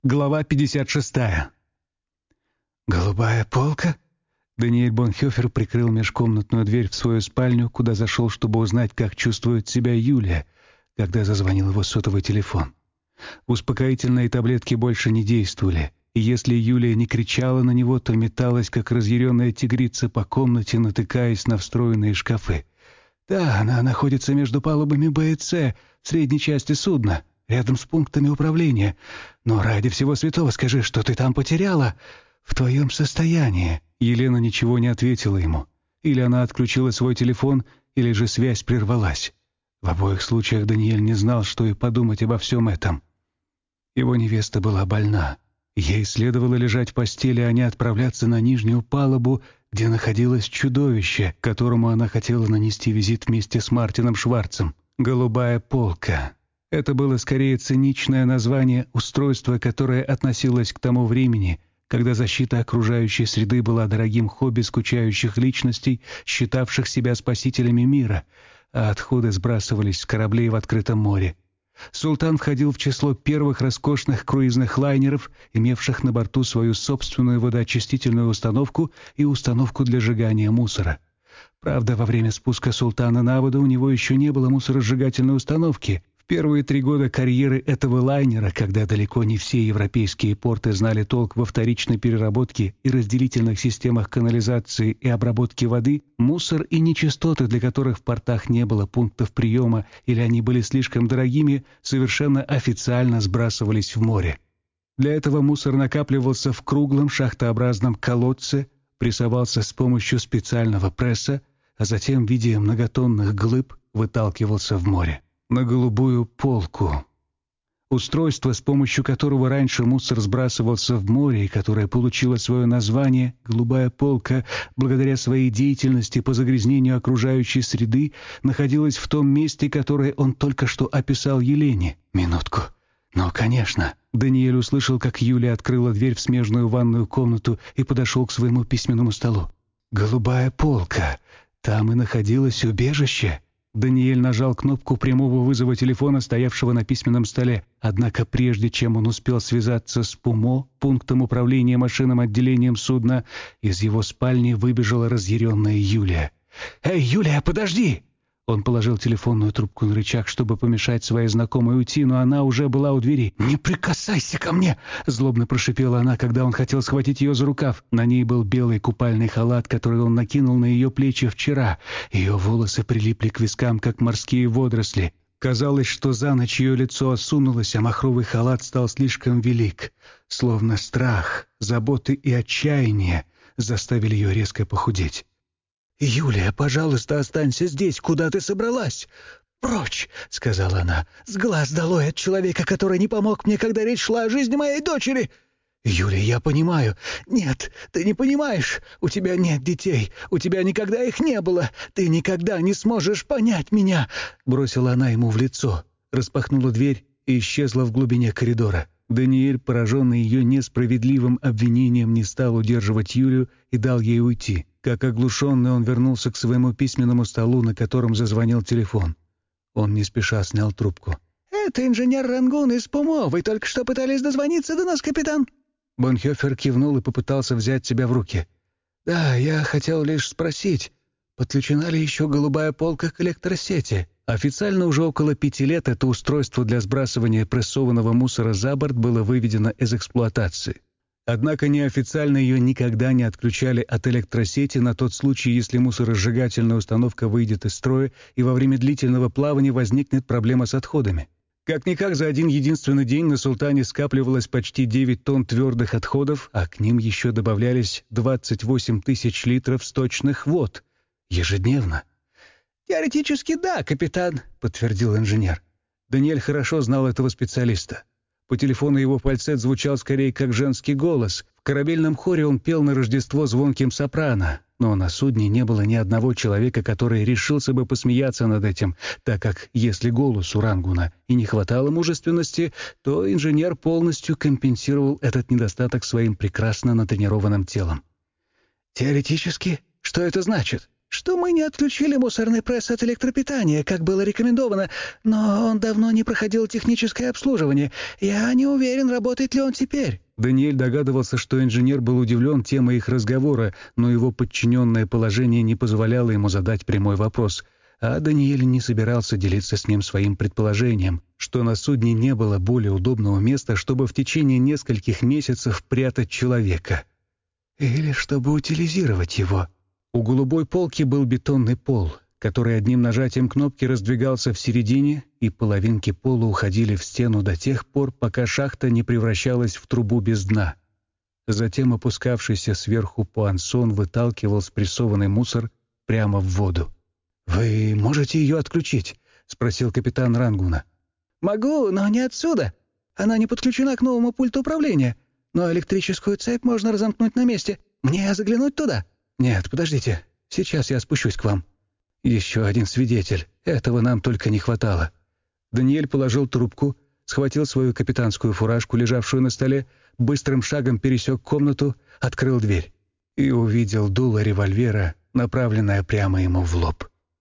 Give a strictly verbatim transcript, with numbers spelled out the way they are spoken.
Глава пятьдесят шесть. «Голубая полка?» Даниэль Бонхёфер прикрыл межкомнатную дверь в свою спальню, куда зашел, чтобы узнать, как чувствует себя Юлия, когда зазвонил его сотовый телефон. Успокоительные таблетки больше не действовали, и если Юлия не кричала на него, то металась, как разъяренная тигрица по комнате, натыкаясь на встроенные шкафы. «Да, она находится между палубами Б и С, в средней части судна, рядом с пунктами управления. Но ради всего святого скажи, что ты там потеряла. В твоем состоянии». Елена ничего не ответила ему. Или она отключила свой телефон, или же связь прервалась. В обоих случаях Даниэль не знал, что и подумать обо всем этом. Его невеста была больна. Ей следовало лежать в постели, а не отправляться на нижнюю палубу, где находилось чудовище, которому она хотела нанести визит вместе с Мартином Шварцем. «Голубая полка». Это было скорее циничное название устройства, которое относилось к тому времени, когда защита окружающей среды была дорогим хобби скучающих личностей, считавших себя спасителями мира, а отходы сбрасывались с кораблей в открытом море. «Султан» входил в число первых роскошных круизных лайнеров, имевших на борту свою собственную водоочистительную установку и установку для сжигания мусора. Правда, во время спуска «Султана» на воду у него еще не было мусоросжигательной установки. В первые три года карьеры этого лайнера, когда далеко не все европейские порты знали толк во вторичной переработке и разделительных системах канализации и обработки воды, мусор и нечистоты, для которых в портах не было пунктов приема или они были слишком дорогими, совершенно официально сбрасывались в море. Для этого мусор накапливался в круглом шахтообразном колодце, прессовался с помощью специального пресса, а затем в виде многотонных глыб выталкивался в море. На голубую полку. Устройство, с помощью которого раньше мусор сбрасывался в море и которое получило свое название «Голубая полка» благодаря своей деятельности по загрязнению окружающей среды, находилось в том месте, которое он только что описал Елене. Минутку. «Ну, конечно». Даниэль услышал, как Юлия открыла дверь в смежную ванную комнату и подошел к своему письменному столу. «Голубая полка. Там и находилось убежище». Даниэль нажал кнопку прямого вызова телефона, стоявшего на письменном столе. Однако прежде чем он успел связаться с ПУМО, пунктом управления машинным отделением судна, из его спальни выбежала разъяренная Юлия. «Эй, Юлия, подожди!» Он положил телефонную трубку на рычаг, чтобы помешать своей знакомой уйти, но она уже была у двери. «Не прикасайся ко мне!» — злобно прошипела она, когда он хотел схватить ее за рукав. На ней был белый купальный халат, который он накинул на ее плечи вчера. Ее волосы прилипли к вискам, как морские водоросли. Казалось, что за ночь ее лицо осунулось, а махровый халат стал слишком велик. Словно страх, заботы и отчаяние заставили ее резко похудеть. «Юлия, пожалуйста, останься здесь. Куда ты собралась?» «Прочь!» — сказала она. «С глаз долой от человека, который не помог мне, когда речь шла о жизни моей дочери!» «Юлия, я понимаю». «Нет, ты не понимаешь. У тебя нет детей. У тебя никогда их не было. Ты никогда не сможешь понять меня!» Бросила она ему в лицо, распахнула дверь и исчезла в глубине коридора. Даниэль, пораженный ее несправедливым обвинением, не стал удерживать Юлию и дал ей уйти. Как оглушенный, он вернулся к своему письменному столу, на котором зазвонил телефон. Он не спеша снял трубку. «Это инженер Рангун из ПУМО. Вы только что пытались дозвониться до нас, капитан?» Бонхёфер кивнул и попытался взять себя в руки. «Да, я хотел лишь спросить, подключена ли еще голубая полка к электросети?» Официально уже около пяти лет это устройство для сбрасывания прессованного мусора за борт было выведено из эксплуатации. Однако неофициально ее никогда не отключали от электросети на тот случай, если мусоросжигательная установка выйдет из строя и во время длительного плавания возникнет проблема с отходами. Как-никак за один единственный день на «Султане» скапливалось почти девять тонн твердых отходов, а к ним еще добавлялись двадцать восемь тысяч литров сточных вод. Ежедневно. «Теоретически да, капитан», — подтвердил инженер. Даниэль хорошо знал этого специалиста. По телефону его фальцет звучал скорее как женский голос. В корабельном хоре он пел на Рождество звонким сопрано. Но на судне не было ни одного человека, который решился бы посмеяться над этим, так как если голосу Рангуна и не хватало мужественности, то инженер полностью компенсировал этот недостаток своим прекрасно натренированным телом. «Теоретически? Что это значит?» что мы не отключили мусорный пресс от электропитания, как было рекомендовано, но он давно не проходил техническое обслуживание. Я не уверен, работает ли он теперь». Даниэль догадывался, что инженер был удивлен темой их разговора, но его подчиненное положение не позволяло ему задать прямой вопрос, а Даниэль не собирался делиться с ним своим предположением, что на судне не было более удобного места, чтобы в течение нескольких месяцев прятать человека. Или чтобы утилизировать его. У голубой полки был бетонный пол, который одним нажатием кнопки раздвигался в середине, и половинки пола уходили в стену до тех пор, пока шахта не превращалась в трубу без дна. Затем опускавшийся сверху пуансон выталкивал спрессованный мусор прямо в воду. «Вы можете ее отключить?» — спросил капитан Рангуна. «Могу, но не отсюда. Она не подключена к новому пульту управления. Но электрическую цепь можно разомкнуть на месте. Мне заглянуть туда?» «Нет, подождите. Сейчас я спущусь к вам». «Еще один свидетель. Этого нам только не хватало». Даниэль положил трубку, схватил свою капитанскую фуражку, лежавшую на столе, быстрым шагом пересек комнату, открыл дверь и увидел дуло револьвера, направленное прямо ему в лоб.